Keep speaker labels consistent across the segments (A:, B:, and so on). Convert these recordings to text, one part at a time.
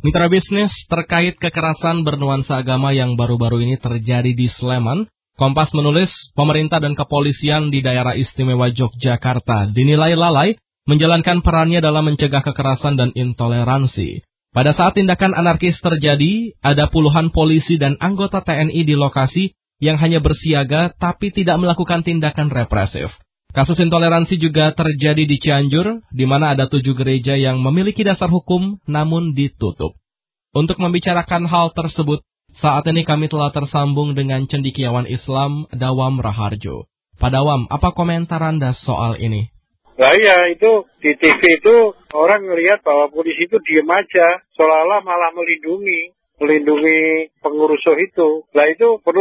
A: Mitra bisnis, terkait kekerasan bernuansa agama yang baru-baru ini terjadi di Sleman, Kompas menulis pemerintah dan kepolisian di daerah istimewa Yogyakarta dinilai lalai menjalankan perannya dalam mencegah kekerasan dan intoleransi. Pada saat tindakan anarkis terjadi, ada puluhan polisi dan anggota TNI di lokasi yang hanya bersiaga tapi tidak melakukan tindakan represif. Kasus intoleransi juga terjadi di Cianjur, di mana ada 7 gereja yang memiliki dasar hukum namun ditutup. Untuk membicarakan hal tersebut, saat ini kami telah tersambung dengan cendekiawan Islam Dawam Raharjo. Pak Dawam, apa komentar Anda soal ini?
B: Nah ya, itu di TV itu orang ngelihat bahwa polisi itu diem aja, seolah-olah malah melindungi pengurus itu. Nah itu perlu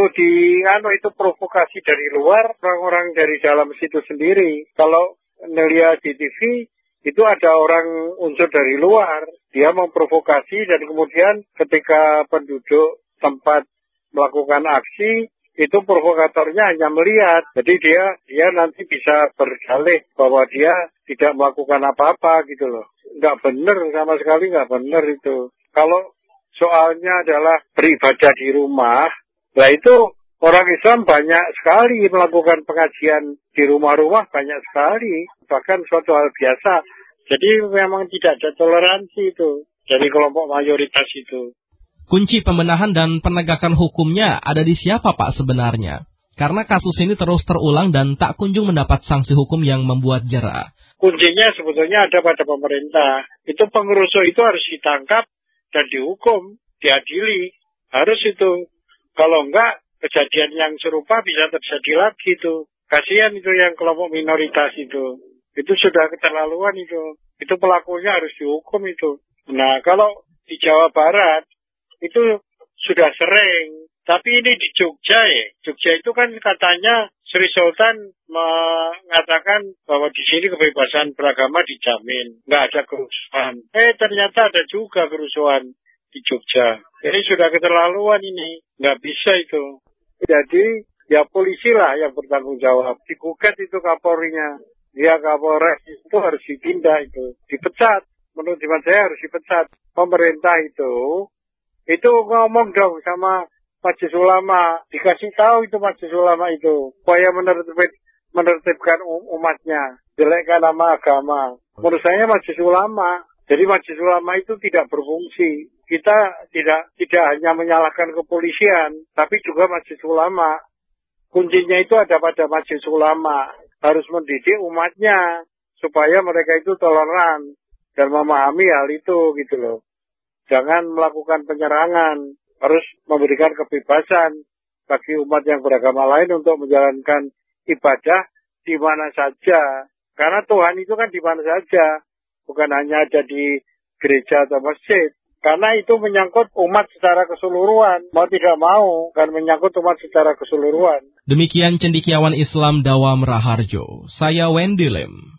B: itu provokasi dari luar, orang-orang dari dalam situ sendiri. Kalau ngelihat di TV, itu ada orang unsur dari luar, dia memprovokasi dan kemudian ketika penduduk tempat melakukan aksi, itu provokatornya hanya melihat. Jadi dia nanti bisa berdalih bahwa dia tidak melakukan apa-apa gitu loh. Nggak benar, sama sekali nggak benar itu. Kalau soalnya adalah beribadah di rumah, nah itu orang Islam banyak sekali melakukan pengajian di rumah-rumah, banyak sekali. Bahkan suatu hal biasa. Jadi memang tidak ada toleransi itu dari kelompok mayoritas itu.
A: Kunci pembenahan dan penegakan hukumnya ada di siapa Pak sebenarnya? Karena kasus ini terus terulang dan tak kunjung mendapat sanksi hukum yang membuat jera.
B: Kuncinya sebetulnya ada pada pemerintah. Itu pengerusuh itu harus ditangkap dan dihukum, diadili. Harus itu. Kalau enggak, kejadian yang serupa bisa terjadi lagi itu. Kasihan itu yang kelompok minoritas itu. Itu sudah keterlaluan itu. Itu pelakunya harus dihukum itu. Nah, kalau di Jawa Barat, itu sudah sering. Tapi ini di Jogja ya. Jogja itu kan katanya Sri Sultan mengatakan bahwa di sini kebebasan beragama dijamin. Nggak ada kerusuhan. Ternyata ada juga kerusuhan di Jogja. Ini sudah keterlaluan ini. Nggak bisa itu. Jadi ya polisi lah yang bertanggung jawab. Digugat itu Kapolrinya. Ya Kapolres itu harus ditindak itu. Dipecat. Menurut hemat saya harus dipecat. Pemerintah itu ngomong dong sama Majelis Ulama, dikasih tahu itu Majelis Ulama itu, supaya menertibkan umatnya, jelekkan nama agama. Menurut saya Majelis Ulama, jadi Majelis Ulama itu tidak berfungsi. Kita tidak hanya menyalahkan kepolisian, tapi juga Majelis Ulama. Kuncinya itu ada pada Majelis Ulama, harus mendidik umatnya, supaya mereka itu toleran dan memahami hal itu gitu loh. Jangan melakukan penyerangan, harus memberikan kebebasan bagi umat yang beragama lain untuk menjalankan ibadah di mana saja. Karena Tuhan itu kan di mana saja, bukan hanya ada di gereja atau masjid. Karena itu menyangkut umat secara keseluruhan, mau tidak mau kan menyangkut umat secara keseluruhan.
A: Demikian cendekiawan Islam Dawam Raharjo, saya Wendy Lim.